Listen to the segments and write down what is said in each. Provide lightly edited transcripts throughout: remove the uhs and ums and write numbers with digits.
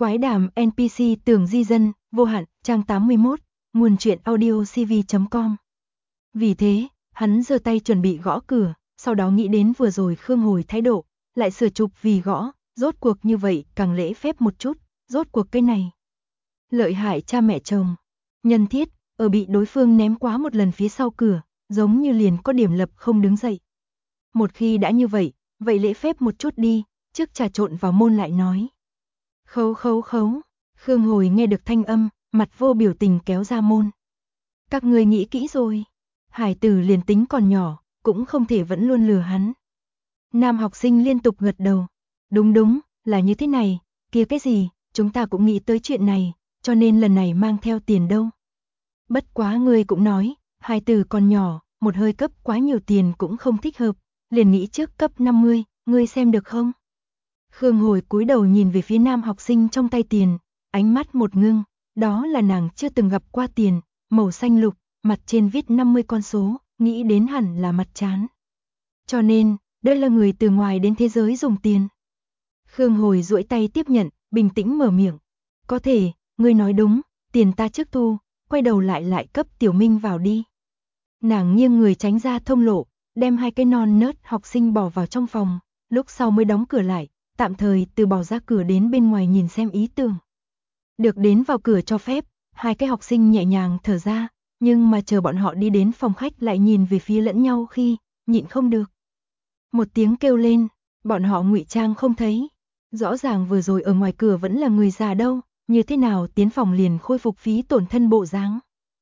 Quái đàm NPC tưởng di dân, vô hạn, trang 81, nguồn truyện audio cv.com. Vì thế, hắn giơ tay chuẩn bị gõ cửa, sau đó nghĩ đến vừa rồi Khương Hồi thái độ, lại sửa chụp vì gõ, rốt cuộc như vậy càng lễ phép một chút, rốt cuộc cái này. Lợi hại cha mẹ chồng, nhân thiết, ở bị đối phương ném quá một lần phía sau cửa, giống như liền có điểm lập không đứng dậy. Một khi đã như vậy, vậy lễ phép một chút đi, trước trà trộn vào môn lại nói. Khấu khấu khấu, Khương Hồi nghe được thanh âm, mặt vô biểu tình kéo ra môn. Các ngươi nghĩ kỹ rồi, hải tử liền tính còn nhỏ, cũng không thể vẫn luôn lừa hắn. Nam học sinh liên tục gật đầu. Đúng, là như thế này, kia cái gì, chúng ta cũng nghĩ tới chuyện này, cho nên lần này mang theo tiền đâu. Bất quá ngươi cũng nói, hải tử còn nhỏ, một hơi cấp quá nhiều tiền cũng không thích hợp, liền nghĩ trước cấp 50, ngươi xem được không? Khương Hồi cúi đầu nhìn về phía nam học sinh trong tay tiền, ánh mắt một ngưng, đó là nàng chưa từng gặp qua tiền, màu xanh lục, mặt trên viết 50 con số, nghĩ đến hẳn là mặt trán. Cho nên, đây là người từ ngoài đến thế giới dùng tiền. Khương Hồi duỗi tay tiếp nhận, bình tĩnh mở miệng. Có thể, ngươi nói đúng, tiền ta trước thu, quay đầu lại cấp Tiểu Minh vào đi. Nàng nghiêng người tránh ra thông lộ, đem hai cái non nớt học sinh bỏ vào trong phòng, lúc sau mới đóng cửa lại, tạm thời từ bỏ ra cửa đến bên ngoài nhìn xem ý tưởng. Được đến vào cửa cho phép, hai cái học sinh nhẹ nhàng thở ra, nhưng mà chờ bọn họ đi đến phòng khách lại nhìn về phía lẫn nhau khi, nhịn không được. Một tiếng kêu lên, bọn họ ngụy trang không thấy. Rõ ràng vừa rồi ở ngoài cửa vẫn là người già đâu, như thế nào tiến phòng liền khôi phục phí tổn thân bộ dáng.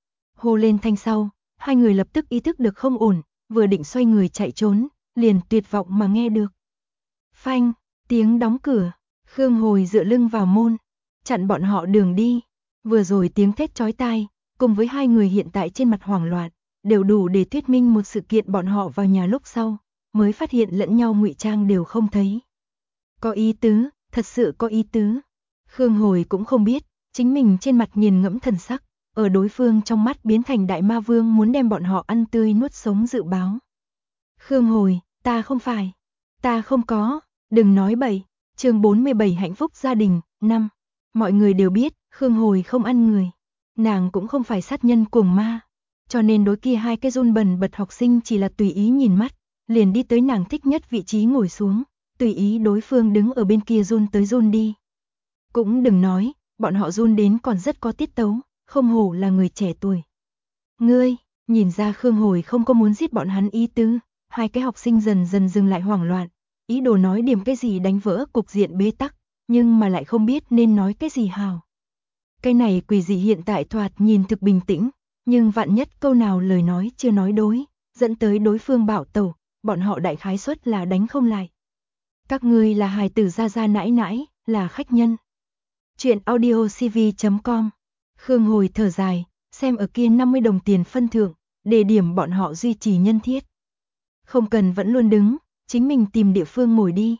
Hô lên thanh sau, hai người lập tức ý thức được không ổn, vừa định xoay người chạy trốn, liền tuyệt vọng mà nghe được. Phanh, tiếng đóng cửa, Khương Hồi dựa lưng vào môn, chặn bọn họ đường đi. Vừa rồi tiếng thét chói tai, cùng với hai người hiện tại trên mặt hoảng loạn, đều đủ để thuyết minh một sự kiện bọn họ vào nhà lúc sau, mới phát hiện lẫn nhau ngụy trang đều không thấy. Có ý tứ, thật sự có ý tứ. Khương Hồi cũng không biết, chính mình trên mặt nghiền ngẫm thần sắc, ở đối phương trong mắt biến thành đại ma vương muốn đem bọn họ ăn tươi nuốt sống dự báo. Khương Hồi, ta không phải, ta không có, đừng nói bậy. Chương 47 hạnh phúc gia đình, 5. Mọi người đều biết, Khương Hồi không ăn người. Nàng cũng không phải sát nhân cuồng ma. Cho nên đối kia hai cái run bần bật học sinh chỉ là tùy ý nhìn mắt, liền đi tới nàng thích nhất vị trí ngồi xuống, tùy ý đối phương đứng ở bên kia run tới run đi. Cũng đừng nói, bọn họ run đến còn rất có tiết tấu, không hổ là người trẻ tuổi. Ngươi, nhìn ra Khương Hồi không có muốn giết bọn hắn ý tứ, hai cái học sinh dần dần dừng lại hoảng loạn, ý đồ nói điểm cái gì đánh vỡ cục diện bế tắc, nhưng mà lại không biết nên nói cái gì hào. Cái này quỷ dị hiện tại thoạt nhìn thực bình tĩnh, nhưng vạn nhất câu nào lời nói chưa nói đối, dẫn tới đối phương bảo tẩu, bọn họ đại khái suất là đánh không lại. Các ngươi là hài tử gia gia nãi nãi, là khách nhân. Chuyện audio cv.com. Khương Hồi thở dài, xem ở kia 50 đồng tiền phân thượng, để điểm bọn họ duy trì nhân thiết. Không cần vẫn luôn đứng, chính mình tìm địa phương ngồi đi.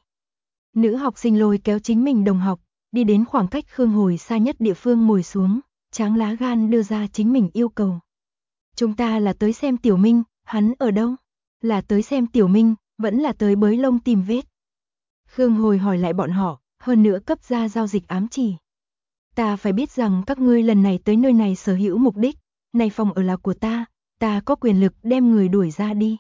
Nữ học sinh lôi kéo chính mình đồng học, đi đến khoảng cách Khương Hồi xa nhất địa phương ngồi xuống, tráng lá gan đưa ra chính mình yêu cầu. Chúng ta là tới xem Tiểu Minh, hắn ở đâu? Là tới xem Tiểu Minh, vẫn là tới bới lông tìm vết. Khương Hồi hỏi lại bọn họ, hơn nữa cấp ra giao dịch ám chỉ. Ta phải biết rằng các ngươi lần này tới nơi này sở hữu mục đích, này phòng ở là của ta có quyền lực đem người đuổi ra đi.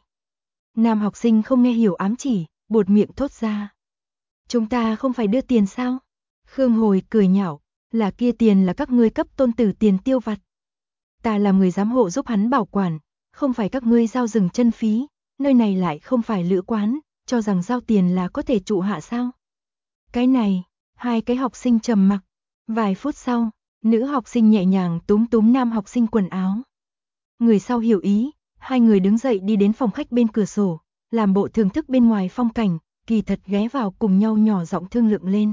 Nam học sinh không nghe hiểu ám chỉ, buột miệng thốt ra. Chúng ta không phải đưa tiền sao? Khương Hồi cười nhạo, là kia tiền là các ngươi cấp tôn tử tiền tiêu vặt. Ta làm người giám hộ giúp hắn bảo quản, không phải các ngươi giao dừng chân phí, nơi này lại không phải lữ quán, cho rằng giao tiền là có thể trụ hạ sao? Cái này, hai cái học sinh trầm mặc. Vài phút sau, nữ học sinh nhẹ nhàng túm túm nam học sinh quần áo. Người sau hiểu ý, hai người đứng dậy đi đến phòng khách bên cửa sổ, làm bộ thưởng thức bên ngoài phong cảnh, kỳ thật ghé vào cùng nhau nhỏ giọng thương lượng lên.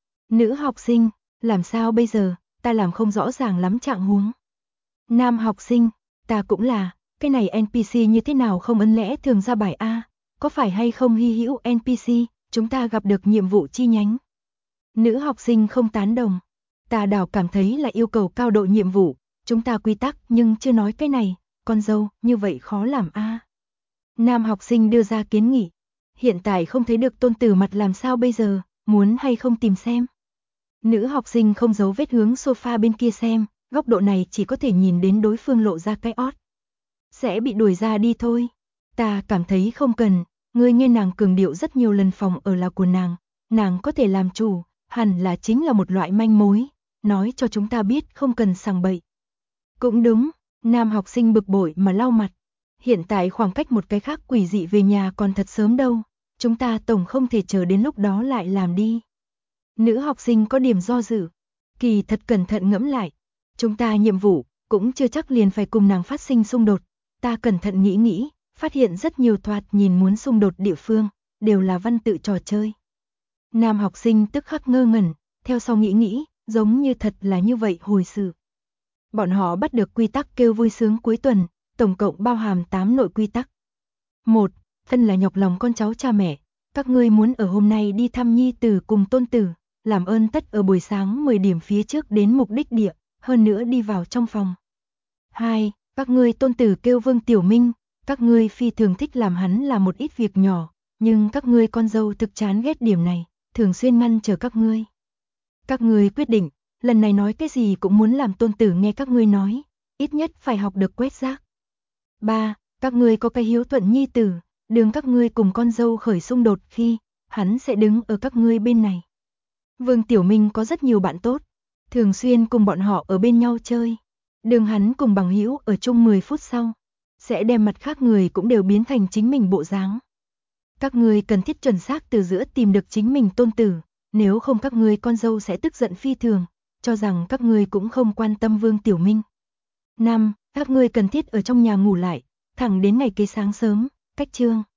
Nữ học sinh, làm sao bây giờ, ta làm không rõ ràng lắm trạng huống. Nam học sinh, ta cũng là, cái này NPC như thế nào không ấn lẽ thường ra bài A, có phải hay không hy hữu NPC, chúng ta gặp được nhiệm vụ chi nhánh. Nữ học sinh không tán đồng, ta đảo cảm thấy là yêu cầu cao độ nhiệm vụ, chúng ta quy tắc nhưng chưa nói cái này, con dâu, như vậy khó làm A. Nam học sinh đưa ra kiến nghị, hiện tại không thấy được tôn tử mặt làm sao bây giờ, muốn hay không tìm xem. Nữ học sinh không giấu vết hướng sofa bên kia xem, góc độ này chỉ có thể nhìn đến đối phương lộ ra cái ót. Sẽ bị đuổi ra đi thôi. Ta cảm thấy không cần, ngươi nghe nàng cường điệu rất nhiều lần phòng ở là của nàng có thể làm chủ, hẳn là chính là một loại manh mối, nói cho chúng ta biết không cần sằng bậy. Cũng đúng, nam học sinh bực bội mà lau mặt. Hiện tại khoảng cách một cái khác quỷ dị về nhà còn thật sớm đâu, chúng ta tổng không thể chờ đến lúc đó lại làm đi. Nữ học sinh có điểm do dự, kỳ thật cẩn thận ngẫm lại, chúng ta nhiệm vụ cũng chưa chắc liền phải cùng nàng phát sinh xung đột, ta cẩn thận nghĩ, phát hiện rất nhiều thoạt nhìn muốn xung đột địa phương, đều là văn tự trò chơi. Nam học sinh tức khắc ngơ ngẩn, theo sau nghĩ, giống như thật là như vậy hồi sự. Bọn họ bắt được quy tắc kêu vui sướng cuối tuần, tổng cộng bao hàm 8 nội quy tắc. 1. Thân là nhọc lòng con cháu cha mẹ, các ngươi muốn ở hôm nay đi thăm nhi tử cùng tôn tử, làm ơn tất ở buổi sáng 10 điểm phía trước đến mục đích địa, hơn nữa đi vào trong phòng. 2. Các ngươi tôn tử kêu Vương Tiểu Minh, các ngươi phi thường thích làm hắn là một ít việc nhỏ, nhưng các ngươi con dâu thực chán ghét điểm này, thường xuyên ngăn trở các ngươi. Các ngươi quyết định, lần này nói cái gì cũng muốn làm tôn tử nghe các ngươi nói, ít nhất phải học được quét rác. 3. Các ngươi có cái hiếu thuận nhi tử, đường các ngươi cùng con dâu khởi xung đột khi, hắn sẽ đứng ở các ngươi bên này. Vương Tiểu Minh có rất nhiều bạn tốt, thường xuyên cùng bọn họ ở bên nhau chơi. Đường hắn cùng bằng hữu ở chung 10 phút sau, sẽ đem mặt khác người cũng đều biến thành chính mình bộ dáng. Các ngươi cần thiết chuẩn xác từ giữa tìm được chính mình tôn tử, nếu không các ngươi con dâu sẽ tức giận phi thường, cho rằng các ngươi cũng không quan tâm Vương Tiểu Minh. 5. Các ngươi cần thiết ở trong nhà ngủ lại, thẳng đến ngày kế sáng sớm, cách chương.